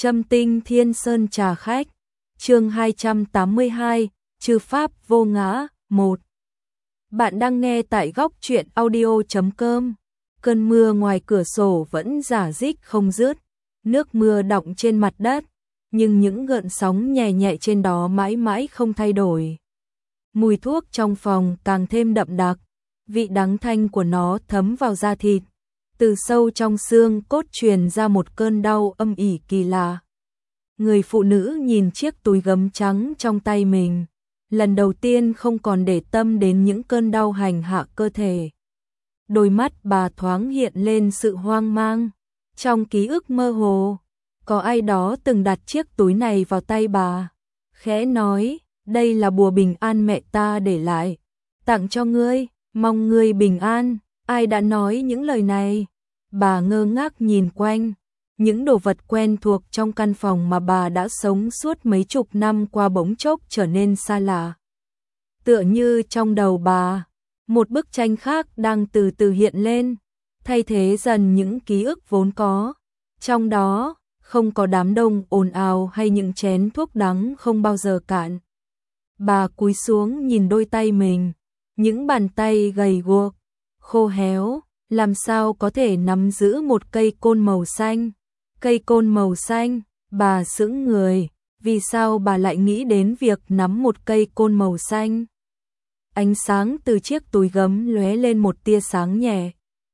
Châm tinh thiên sơn trà khách, chương 282, Chư Pháp vô ngã, 1. Bạn đang nghe tại góc truyện audio.com. Cơn mưa ngoài cửa sổ vẫn rả rích không dứt, nước mưa đọng trên mặt đất, nhưng những gợn sóng nhẹ nhẹ trên đó mãi mãi không thay đổi. Mùi thuốc trong phòng càng thêm đậm đặc, vị đắng thanh của nó thấm vào da thịt. Từ sâu trong xương cốt truyền ra một cơn đau âm ỉ kỳ lạ. Người phụ nữ nhìn chiếc túi gấm trắng trong tay mình, lần đầu tiên không còn để tâm đến những cơn đau hành hạ cơ thể. Đôi mắt bà thoáng hiện lên sự hoang mang. Trong ký ức mơ hồ, có ai đó từng đặt chiếc túi này vào tay bà, khẽ nói, đây là bùa bình an mẹ ta để lại, tặng cho ngươi, mong ngươi bình an. Ai đã nói những lời này? Bà ngơ ngác nhìn quanh, những đồ vật quen thuộc trong căn phòng mà bà đã sống suốt mấy chục năm qua bỗng chốc trở nên xa lạ. Tựa như trong đầu bà, một bức tranh khác đang từ từ hiện lên, thay thế dần những ký ức vốn có. Trong đó, không có đám đông ồn ào hay những chén thuốc đắng không bao giờ cạn. Bà cúi xuống nhìn đôi tay mình, những bàn tay gầy guộc, khô héo, làm sao có thể nắm giữ một cây côn màu xanh. Cây côn màu xanh, bà sững người, vì sao bà lại nghĩ đến việc nắm một cây côn màu xanh? Ánh sáng từ chiếc túi gấm lóe lên một tia sáng nhẹ.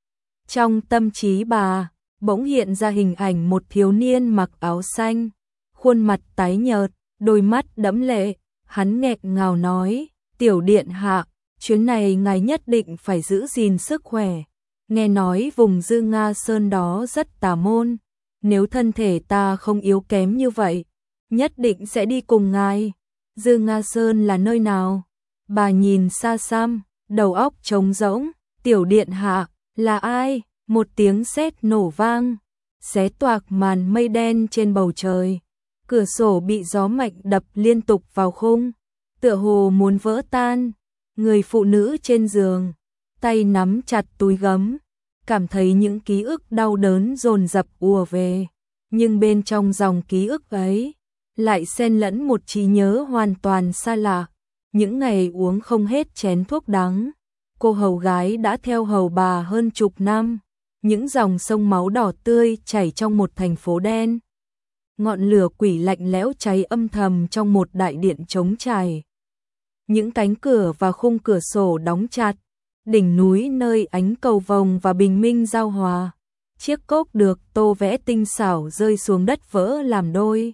Trong tâm trí bà, bỗng hiện ra hình ảnh một thiếu niên mặc áo xanh, khuôn mặt tái nhợt, đôi mắt đẫm lệ, hắn nghẹn ngào nói, tiểu điện hạ, chuyến này ngài nhất định phải giữ gìn sức khỏe. Nghe nói vùng Dư Nga Sơn đó rất tà môn, nếu thân thể ta không yếu kém như vậy, nhất định sẽ đi cùng ngài. Dư Nga Sơn là nơi nào? Bà nhìn xa xăm, đầu óc trống rỗng. Tiểu điện hạ, là ai? Một tiếng sét nổ vang, xé toạc màn mây đen trên bầu trời. Cửa sổ bị gió mạnh đập liên tục vào khung, tựa hồ muốn vỡ tan. Người phụ nữ trên giường, tay nắm chặt túi gấm, cảm thấy những ký ức đau đớn dồn dập ùa về, nhưng bên trong dòng ký ức ấy lại xen lẫn một trí nhớ hoàn toàn xa lạ. Những ngày uống không hết chén thuốc đắng, cô hầu gái đã theo hầu bà hơn chục năm, những dòng sông máu đỏ tươi chảy trong một thành phố đen. Ngọn lửa quỷ lạnh lẽo cháy âm thầm trong một đại điện trống trải. Những cánh cửa và khung cửa sổ đóng chặt, đỉnh núi nơi ánh cầu vồng và bình minh giao hòa, chiếc cốc được tô vẽ tinh xảo rơi xuống đất vỡ làm đôi.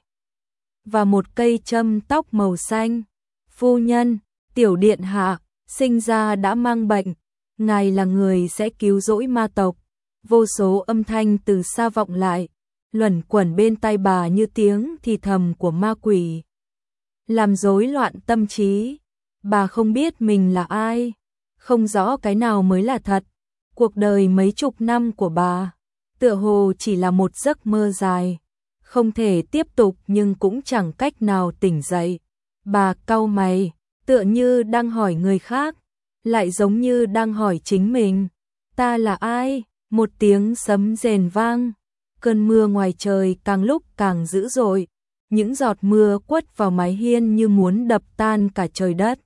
Và một cây châm tóc màu xanh. Phu nhân, tiểu điện hạ, sinh ra đã mang bệnh, ngài là người sẽ cứu rỗi ma tộc. Vô số âm thanh từ xa vọng lại, luẩn quẩn bên tai bà như tiếng thì thầm của ma quỷ, làm rối loạn tâm trí. Bà không biết mình là ai, không rõ cái nào mới là thật. Cuộc đời mấy chục năm của bà, tựa hồ chỉ là một giấc mơ dài, không thể tiếp tục nhưng cũng chẳng cách nào tỉnh dậy. Bà cau mày, tựa như đang hỏi người khác, lại giống như đang hỏi chính mình. Ta là ai? Một tiếng sấm rền vang, cơn mưa ngoài trời càng lúc càng dữ dội, những giọt mưa quất vào mái hiên như muốn đập tan cả trời đất.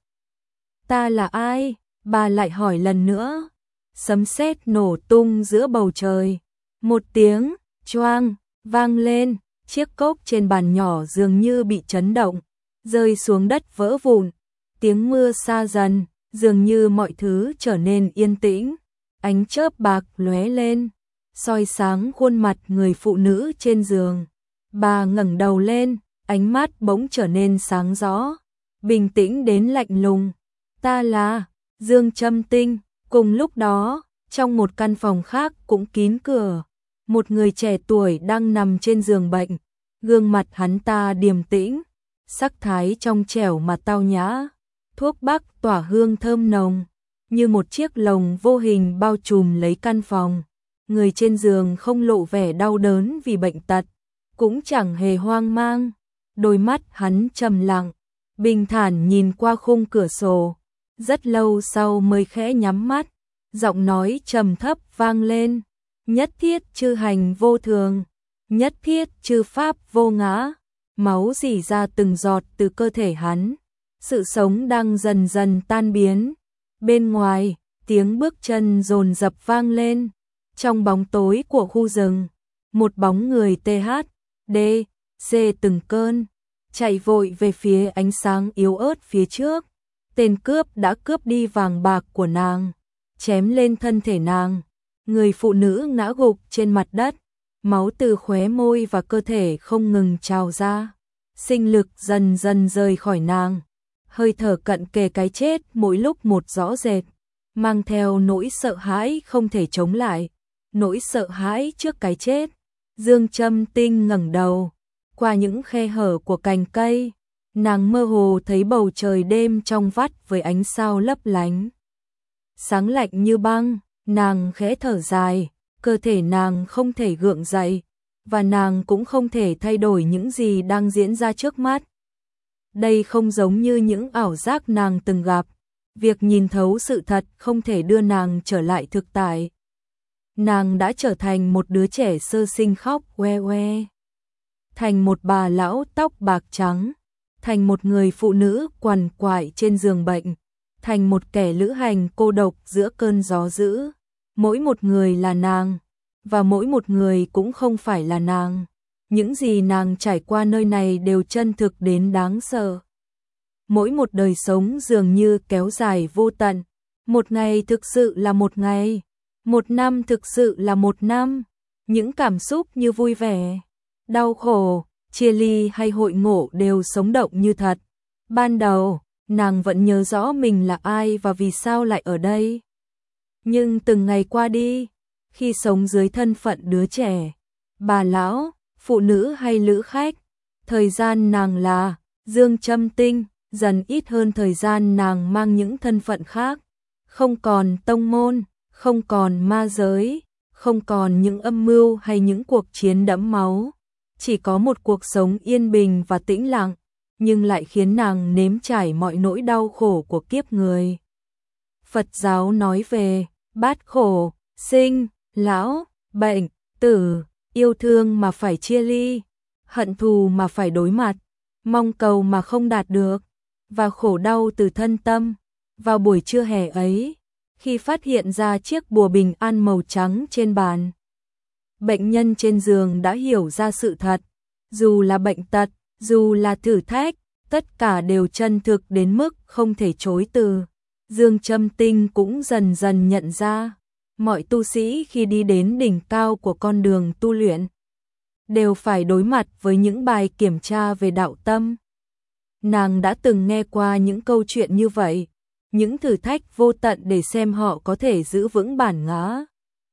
Ta là ai? Bà lại hỏi lần nữa. Sấm sét nổ tung giữa bầu trời. Một tiếng choang vang lên, chiếc cốc trên bàn nhỏ dường như bị chấn động, rơi xuống đất vỡ vụn. Tiếng mưa xa dần, dường như mọi thứ trở nên yên tĩnh. Ánh chớp bạc lóe lên, soi sáng khuôn mặt người phụ nữ trên giường. Bà ngẩng đầu lên, ánh mắt bỗng trở nên sáng rõ, bình tĩnh đến lạnh lùng. Ta là Dương Châm Tinh. Cùng lúc đó, trong một căn phòng khác cũng kín cửa, một người trẻ tuổi đang nằm trên giường bệnh. Gương mặt hắn ta điềm tĩnh, sắc thái trong trẻo mà tao nhã. Thuốc bắc tỏa hương thơm nồng, như một chiếc lồng vô hình bao trùm lấy căn phòng. Người trên giường không lộ vẻ đau đớn vì bệnh tật, cũng chẳng hề hoang mang. Đôi mắt hắn trầm lặng, bình thản nhìn qua khung cửa sổ. Rất lâu sau mới khẽ nhắm mắt, giọng nói trầm thấp vang lên, nhất thiết chư hành vô thường. nhất thiết chư pháp vô ngã, máu rỉ ra từng giọt từ cơ thể hắn, sự sống đang dần dần tan biến. Bên ngoài, tiếng bước chân dồn dập vang lên, trong bóng tối của khu rừng, một bóng người THD, C từng cơn, chạy vội về phía ánh sáng yếu ớt phía trước. Tên cướp đã cướp đi vàng bạc của nàng, chém lên thân thể nàng. Người phụ nữ ngã gục trên mặt đất, máu từ khóe môi và cơ thể không ngừng trào ra. Sinh lực dần dần rời khỏi nàng, hơi thở cận kề cái chết mỗi lúc một rõ rệt, mang theo nỗi sợ hãi không thể chống lại, nỗi sợ hãi trước cái chết. Dương Châm Tinh ngẩng đầu, qua những khe hở của cành cây, nàng mơ hồ thấy bầu trời đêm trong vắt với ánh sao lấp lánh. Sáng lạnh như băng, nàng khẽ thở dài, cơ thể nàng không thể gượng dậy, và nàng cũng không thể thay đổi những gì đang diễn ra trước mắt. Đây không giống như những ảo giác nàng từng gặp, việc nhìn thấu sự thật không thể đưa nàng trở lại thực tại. Nàng đã trở thành một đứa trẻ sơ sinh khóc oe oe, thành một bà lão tóc bạc trắng, thành một người phụ nữ quằn quại trên giường bệnh, thành một kẻ lữ hành cô độc giữa cơn gió dữ. Mỗi một người là nàng, và mỗi một người cũng không phải là nàng. Những gì nàng trải qua nơi này đều chân thực đến đáng sợ. Mỗi một đời sống dường như kéo dài vô tận. Một ngày thực sự là một ngày, một năm thực sự là một năm. Những cảm xúc như vui vẻ, đau khổ, chia ly hay hội ngộ đều sống động như thật. Ban đầu, nàng vẫn nhớ rõ mình là ai và vì sao lại ở đây. Nhưng từng ngày qua đi, khi sống dưới thân phận đứa trẻ, bà lão, phụ nữ hay lữ khách, thời gian nàng là Dương Châm Tinh dần ít hơn thời gian nàng mang những thân phận khác. Không còn tông môn, không còn ma giới, không còn những âm mưu hay những cuộc chiến đẫm máu. Chỉ có một cuộc sống yên bình và tĩnh lặng, nhưng lại khiến nàng nếm trải mọi nỗi đau khổ của kiếp người. Phật giáo nói về bát khổ, sinh, lão, bệnh, tử, yêu thương mà phải chia ly, hận thù mà phải đối mặt, mong cầu mà không đạt được, và khổ đau từ thân tâm. Vào buổi trưa hè ấy, khi phát hiện ra chiếc bùa bình an màu trắng trên bàn, bệnh nhân trên giường đã hiểu ra sự thật. Dù là bệnh tật, dù là thử thách, tất cả đều chân thực đến mức không thể chối từ. Dương Châm Tinh cũng dần dần nhận ra, mọi tu sĩ khi đi đến đỉnh cao của con đường tu luyện, đều phải đối mặt với những bài kiểm tra về đạo tâm. Nàng đã từng nghe qua những câu chuyện như vậy, những thử thách vô tận để xem họ có thể giữ vững bản ngã,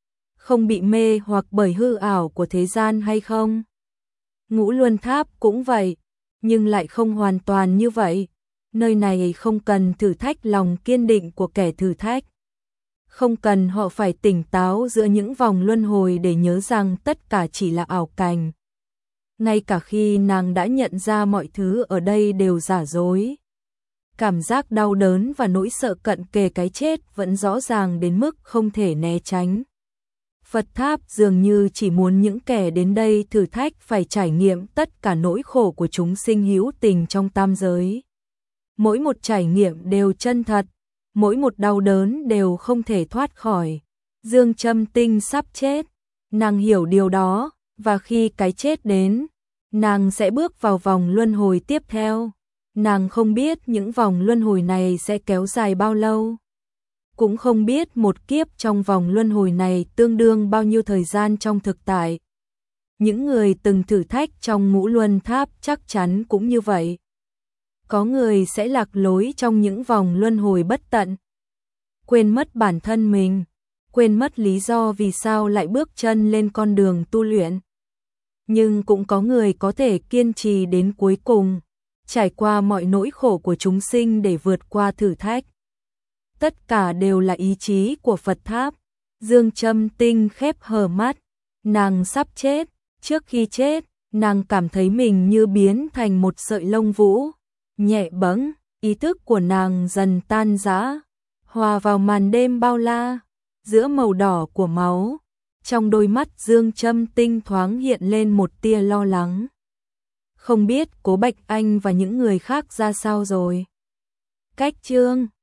không bị mê hoặc bởi hư ảo của thế gian hay không. Ngũ Luân Tháp cũng vậy, nhưng lại không hoàn toàn như vậy. Nơi này không cần thử thách lòng kiên định của kẻ thử thách. Không cần họ phải tỉnh táo giữa những vòng luân hồi để nhớ rằng tất cả chỉ là ảo cảnh. Ngay cả khi nàng đã nhận ra mọi thứ ở đây đều giả dối, cảm giác đau đớn và nỗi sợ cận kề cái chết vẫn rõ ràng đến mức không thể né tránh. Phật Tháp dường như chỉ muốn những kẻ đến đây thử thách phải trải nghiệm tất cả nỗi khổ của chúng sinh hữu tình trong tam giới. Mỗi một trải nghiệm đều chân thật, mỗi một đau đớn đều không thể thoát khỏi. Dương Châm Tinh sắp chết, nàng hiểu điều đó, và khi cái chết đến, nàng sẽ bước vào vòng luân hồi tiếp theo. Nàng không biết những vòng luân hồi này sẽ kéo dài bao lâu, cũng không biết một kiếp trong vòng luân hồi này tương đương bao nhiêu thời gian trong thực tại. Những người từng thử thách trong Ngũ Luân Tháp chắc chắn cũng như vậy. Có người sẽ lạc lối trong những vòng luân hồi bất tận, quên mất bản thân mình, quên mất lý do vì sao lại bước chân lên con đường tu luyện. Nhưng cũng có người có thể kiên trì đến cuối cùng, trải qua mọi nỗi khổ của chúng sinh để vượt qua thử thách. Tất cả đều là ý chí của Phật Tháp. Dương Châm Tinh khép hờ mắt, nàng sắp chết. Trước khi chết, nàng cảm thấy mình như biến thành một sợi lông vũ, nhẹ bẫng, ý thức của nàng dần tan rã, hòa vào màn đêm bao la, giữa màu đỏ của máu, Trong đôi mắt Dương Châm Tinh thoáng hiện lên một tia lo lắng. Không biết Cố Bạch Anh và những người khác ra sao rồi. Cách chương